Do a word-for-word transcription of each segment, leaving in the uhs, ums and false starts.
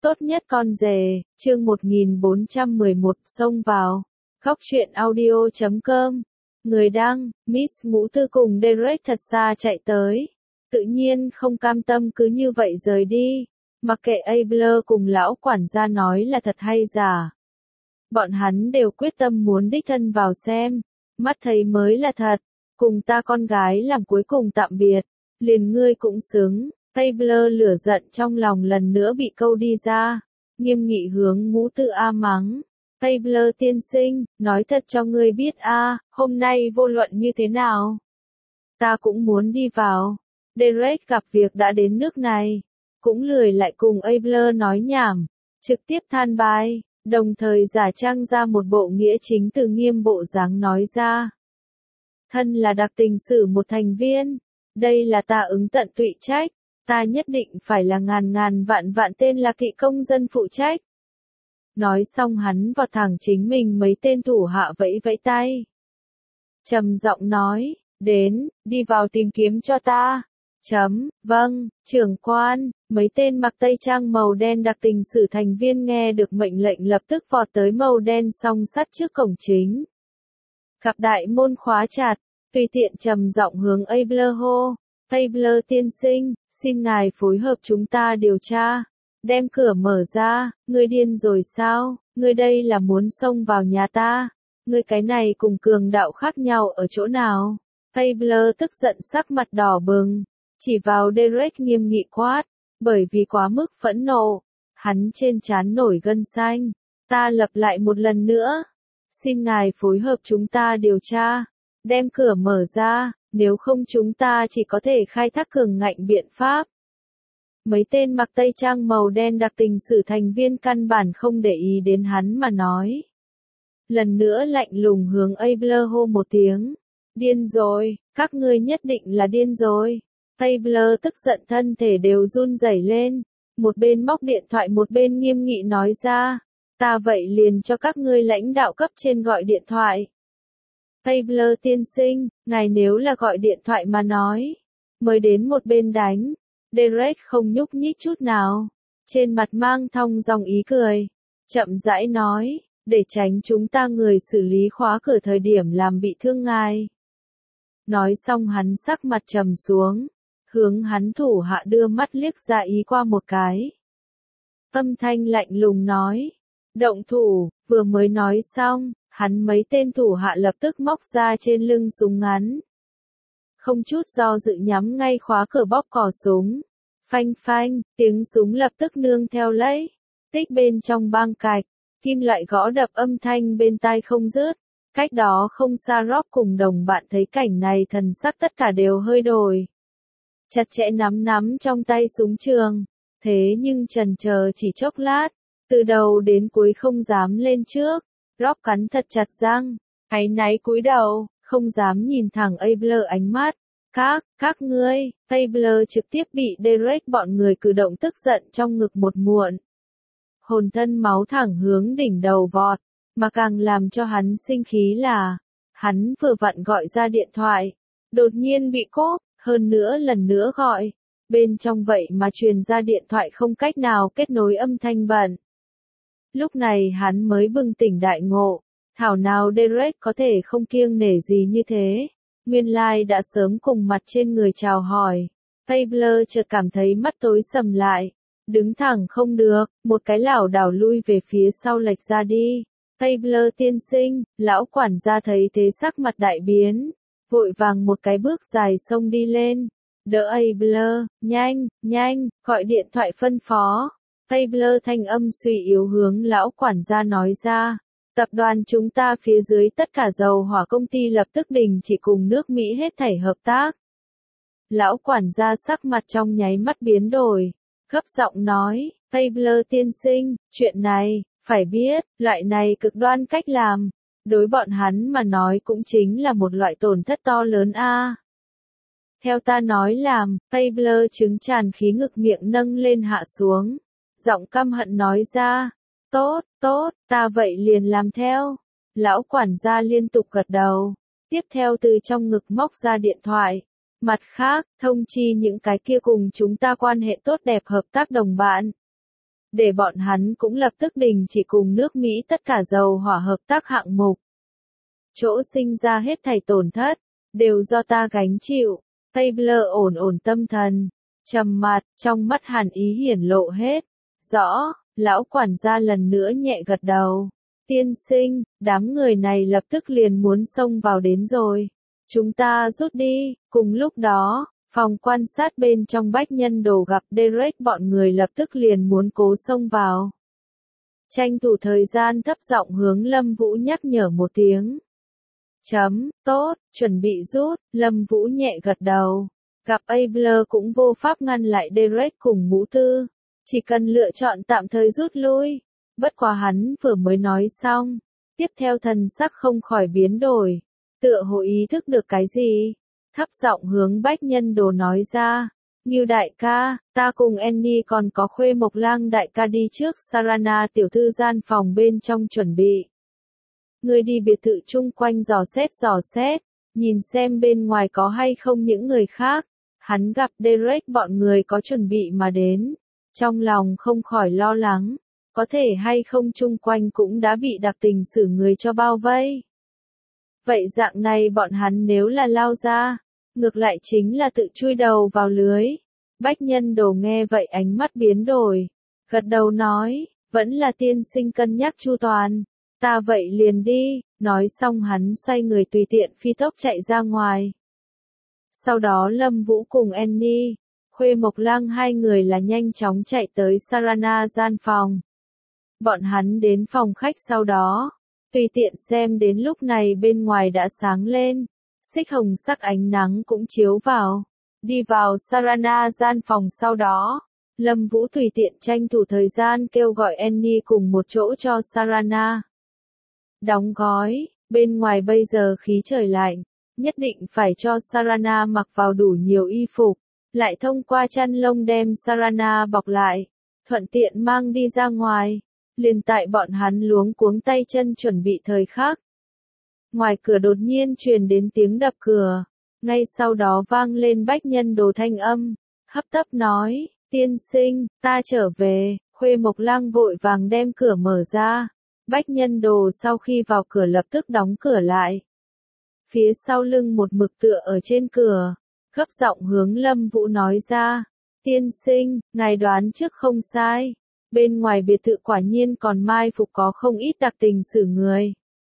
Tốt nhất con rể, chương một nghìn bốn trăm mười một, xông vào. Khóc chuyện audio chấm com. Người đăng, Miss Ngũ Tư cùng Derek thật xa chạy tới. Tự nhiên không cam tâm cứ như vậy rời đi. Mặc kệ Abler cùng lão quản gia nói là thật hay giả. Bọn hắn đều quyết tâm muốn đích thân vào xem. Mắt thấy mới là thật. Cùng ta con gái làm cuối cùng tạm biệt. Liền ngươi cũng xứng. Abler lửa giận trong lòng lần nữa bị câu đi ra. Nghiêm nghị hướng Ngũ Tư A mắng. Abler tiên sinh, nói thật cho ngươi biết a, hôm nay vô luận như thế nào. Ta cũng muốn đi vào. Derek gặp việc đã đến nước này. Cũng lười lại cùng Abler nói nhảm. Trực tiếp than bài, đồng thời giả trang ra một bộ nghĩa chính từ nghiêm bộ dáng nói ra. Thân là đặc tình sử một thành viên. Đây là ta ứng tận tụy trách. Ta nhất định phải là ngàn ngàn vạn vạn tên là kỵ công dân phụ trách. Nói xong hắn vào thẳng chính mình mấy tên thủ hạ vẫy vẫy tay. Trầm giọng nói, đến, đi vào tìm kiếm cho ta. Chấm, vâng, trưởng quan, mấy tên mặc tây trang màu đen đặc tình sử thành viên nghe được mệnh lệnh lập tức vọt tới màu đen song sắt trước cổng chính. Cặp đại môn khóa chặt, tùy tiện trầm giọng hướng Abler hô. Abler tiên sinh, xin ngài phối hợp chúng ta điều tra. Đem cửa mở ra, ngươi điên rồi sao, ngươi đây là muốn xông vào nhà ta. Ngươi cái này cùng cường đạo khác nhau ở chỗ nào? Abler tức giận sắc mặt đỏ bừng, chỉ vào Derek nghiêm nghị quát, bởi vì quá mức phẫn nộ. Hắn trên trán nổi gân xanh. Ta lặp lại một lần nữa. Xin ngài phối hợp chúng ta điều tra. Đem cửa mở ra, nếu không chúng ta chỉ có thể khai thác cường ngạnh biện pháp. Mấy tên mặc tây trang màu đen đặc tình sử thành viên căn bản không để ý đến hắn mà nói. Lần nữa lạnh lùng hướng Abler hô một tiếng. Điên rồi, các ngươi nhất định là điên rồi. Abler tức giận thân thể đều run rẩy lên. Một bên móc điện thoại một bên nghiêm nghị nói ra. Ta vậy liền cho các ngươi lãnh đạo cấp trên gọi điện thoại. Abler tiên sinh, ngài nếu là gọi điện thoại mà nói. Mới đến một bên đánh. Derek không nhúc nhích chút nào. Trên mặt mang thong dong ý cười. Chậm rãi nói, để tránh chúng ta người xử lý khóa cửa thời điểm làm bị thương ngài. Nói xong hắn sắc mặt trầm xuống. Hướng hắn thủ hạ đưa mắt liếc ra ý qua một cái. Âm thanh lạnh lùng nói. Động thủ, vừa mới nói xong, hắn mấy tên thủ hạ lập tức móc ra trên lưng súng ngắn. Không chút do dự nhắm ngay khóa cửa bóp cò súng. Phanh phanh, tiếng súng lập tức nương theo lấy. Tích bên trong bang cạch, kim loại gõ đập âm thanh bên tai không dứt. Cách đó không xa Rob cùng đồng bạn thấy cảnh này thần sắc tất cả đều hơi đổi. Chặt chẽ nắm nắm trong tay súng trường. Thế nhưng chần chờ chỉ chốc lát. Từ đầu đến cuối không dám lên trước. Rob cắn thật chặt răng. Áy náy cúi đầu, không dám nhìn thẳng Abler ánh mắt. Các, các ngươi, Abler trực tiếp bị Derek bọn người cử động tức giận trong ngực một muộn. Hồn thân máu thẳng hướng đỉnh đầu vọt, mà càng làm cho hắn sinh khí là, hắn vừa vặn gọi ra điện thoại, đột nhiên bị cốp, hơn nữa lần nữa gọi, bên trong vậy mà truyền ra điện thoại không cách nào kết nối âm thanh bận. Lúc này hắn mới bừng tỉnh đại ngộ, thảo nào Derek có thể không kiêng nể gì như thế. Nguyên lai like đã sớm cùng mặt trên người chào hỏi. Abler chợt cảm thấy mắt tối sầm lại. Đứng thẳng không được, một cái lảo đảo lui về phía sau lệch ra đi. Abler tiên sinh, lão quản gia thấy thế sắc mặt đại biến. Vội vàng một cái bước dài xông đi lên. Đỡ Abler, nhanh, nhanh, gọi điện thoại phân phó. Abler thanh âm suy yếu hướng lão quản gia nói ra. Tập đoàn chúng ta phía dưới tất cả dầu hỏa công ty lập tức đình chỉ cùng nước Mỹ hết thảy hợp tác. Lão quản gia sắc mặt trong nháy mắt biến đổi, gấp giọng nói, Abler tiên sinh, chuyện này, phải biết, loại này cực đoan cách làm, đối bọn hắn mà nói cũng chính là một loại tổn thất to lớn a. Theo ta nói làm, Abler chứng tràn khí ngực miệng nâng lên hạ xuống, giọng căm hận nói ra. Tốt, tốt, ta vậy liền làm theo. Lão quản gia liên tục gật đầu. Tiếp theo từ trong ngực móc ra điện thoại. Mặt khác, thông chi những cái kia cùng chúng ta quan hệ tốt đẹp hợp tác đồng bạn. để bọn hắn cũng lập tức đình chỉ cùng nước Mỹ tất cả dầu hỏa hợp tác hạng mục. Chỗ sinh ra hết thảy tổn thất, đều do ta gánh chịu. Taylor ổn ổn tâm thần, trầm mặt, trong mắt hàn ý hiển lộ hết. Rõ, lão quản gia lần nữa nhẹ gật đầu. Tiên sinh, đám người này lập tức liền muốn xông vào đến rồi. Chúng ta rút đi. Cùng lúc đó, phòng quan sát bên trong Bách Nhân Đồ gặp Derek bọn người lập tức liền muốn cố xông vào. Tranh thủ thời gian thấp giọng hướng Lâm Vũ nhắc nhở một tiếng. Chấm, tốt, chuẩn bị rút, Lâm Vũ nhẹ gật đầu. Gặp Abler cũng vô pháp ngăn lại Derek cùng Mũ Tư. Chỉ cần lựa chọn tạm thời rút lui. Bất quá hắn vừa mới nói xong. Tiếp theo thần sắc không khỏi biến đổi. Tựa hồ ý thức được cái gì? Thấp giọng hướng Bách Nhân Đồ nói ra. Ngưu đại ca, ta cùng Annie còn có Khuê Mộc Lang đại ca đi trước Sarana tiểu thư gian phòng bên trong chuẩn bị. Người đi biệt thự chung quanh dò xét dò xét, nhìn xem bên ngoài có hay không những người khác. Hắn gặp Derek bọn người có chuẩn bị mà đến. Trong lòng không khỏi lo lắng, có thể hay không chung quanh cũng đã bị đặc tình xử người cho bao vây. Vậy dạng này bọn hắn nếu là lao ra, ngược lại chính là tự chui đầu vào lưới. Bách Nhân Đồ nghe vậy ánh mắt biến đổi, gật đầu nói, vẫn là tiên sinh cân nhắc chu toàn, ta vậy liền đi, nói xong hắn xoay người tùy tiện phi tốc chạy ra ngoài. Sau đó Lâm Vũ cùng Annie, Khuê Mộc Lang hai người là nhanh chóng chạy tới Sarana gian phòng. Bọn hắn đến phòng khách sau đó, tùy tiện xem đến lúc này bên ngoài đã sáng lên, xích hồng sắc ánh nắng cũng chiếu vào. Đi vào Sarana gian phòng sau đó, Lâm Vũ tùy tiện tranh thủ thời gian kêu gọi Annie cùng một chỗ cho Sarana. Đóng gói, bên ngoài bây giờ khí trời lạnh, nhất định phải cho Sarana mặc vào đủ nhiều y phục, lại thông qua chăn lông đem Sarana bọc lại, thuận tiện mang đi ra ngoài. Liền tại bọn hắn luống cuống tay chân chuẩn bị thời khắc. Ngoài cửa đột nhiên truyền đến tiếng đập cửa, ngay sau đó vang lên Bách Nhân Đồ thanh âm, hấp tấp nói, tiên sinh, ta trở về. Khuê Mộc Lang vội vàng đem cửa mở ra. Bách Nhân Đồ sau khi vào cửa lập tức đóng cửa lại. Phía sau lưng một mực tựa ở trên cửa, gấp giọng hướng Lâm Vũ nói ra, tiên sinh, ngài đoán trước không sai. Bên ngoài biệt thự quả nhiên còn mai phục có không ít đặc tình xử người.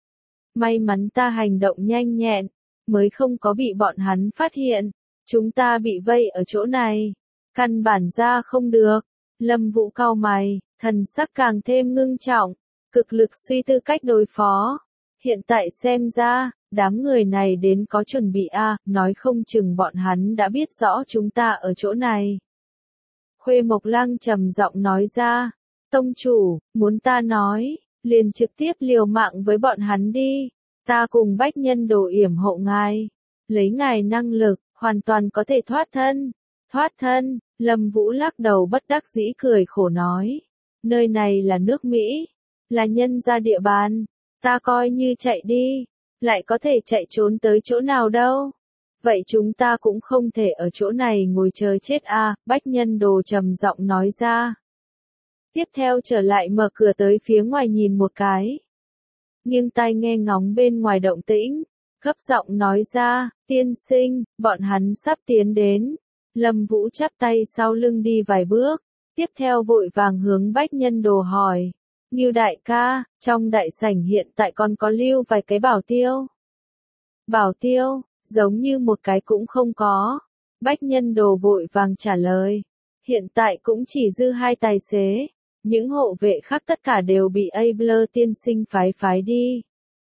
May mắn ta hành động nhanh nhẹn, mới không có bị bọn hắn phát hiện. Chúng ta bị vây ở chỗ này, căn bản ra không được. Lâm Vũ cau mày, thần sắc càng thêm ngưng trọng, cực lực suy tư cách đối phó. Hiện tại xem ra, đám người này đến có chuẩn bị a, à, nói không chừng bọn hắn đã biết rõ chúng ta ở chỗ này. Khuê Mộc Lang trầm giọng nói ra, tông chủ, muốn ta nói, liền trực tiếp liều mạng với bọn hắn đi, ta cùng Bách Nhân Đồ yểm hộ ngài, lấy ngài năng lực, hoàn toàn có thể thoát thân. Thoát thân, Lâm Vũ lắc đầu bất đắc dĩ cười khổ nói, nơi này là nước Mỹ, là nhân gia địa bàn, ta coi như chạy đi, lại có thể chạy trốn tới chỗ nào đâu. Vậy chúng ta cũng không thể ở chỗ này ngồi chờ chết a, à, Bách Nhân Đồ trầm giọng nói ra. Tiếp theo trở lại mở cửa tới phía ngoài nhìn một cái. Nghiêng tai nghe ngóng bên ngoài động tĩnh, gấp giọng nói ra, tiên sinh, bọn hắn sắp tiến đến. Lâm Vũ chắp tay sau lưng đi vài bước, tiếp theo vội vàng hướng Bách Nhân Đồ hỏi, Ngưu đại ca, trong đại sảnh hiện tại còn có lưu vài cái bảo tiêu. Bảo tiêu? Giống như một cái cũng không có. Bách Nhân Đồ vội vàng trả lời. Hiện tại cũng chỉ dư hai tài xế. Những hộ vệ khác tất cả đều bị Abler tiên sinh phái phái đi.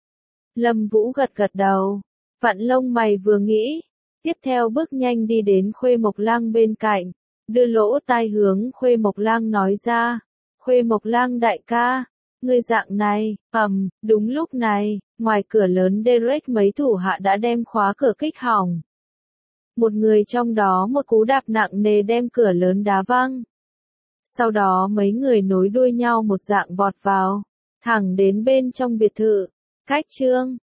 Lâm Vũ gật gật đầu. Vặn lông mày vừa nghĩ. Tiếp theo bước nhanh đi đến Khuê Mộc Lang bên cạnh. Đưa lỗ tai hướng Khuê Mộc Lang nói ra. Khuê Mộc Lang đại ca. Ngươi dạng này, ầm, đúng lúc này, ngoài cửa lớn Derek mấy thủ hạ đã đem khóa cửa kích hỏng. Một người trong đó một cú đạp nặng nề đem cửa lớn đá văng. Sau đó mấy người nối đuôi nhau một dạng vọt vào, thẳng đến bên trong biệt thự. Cách chương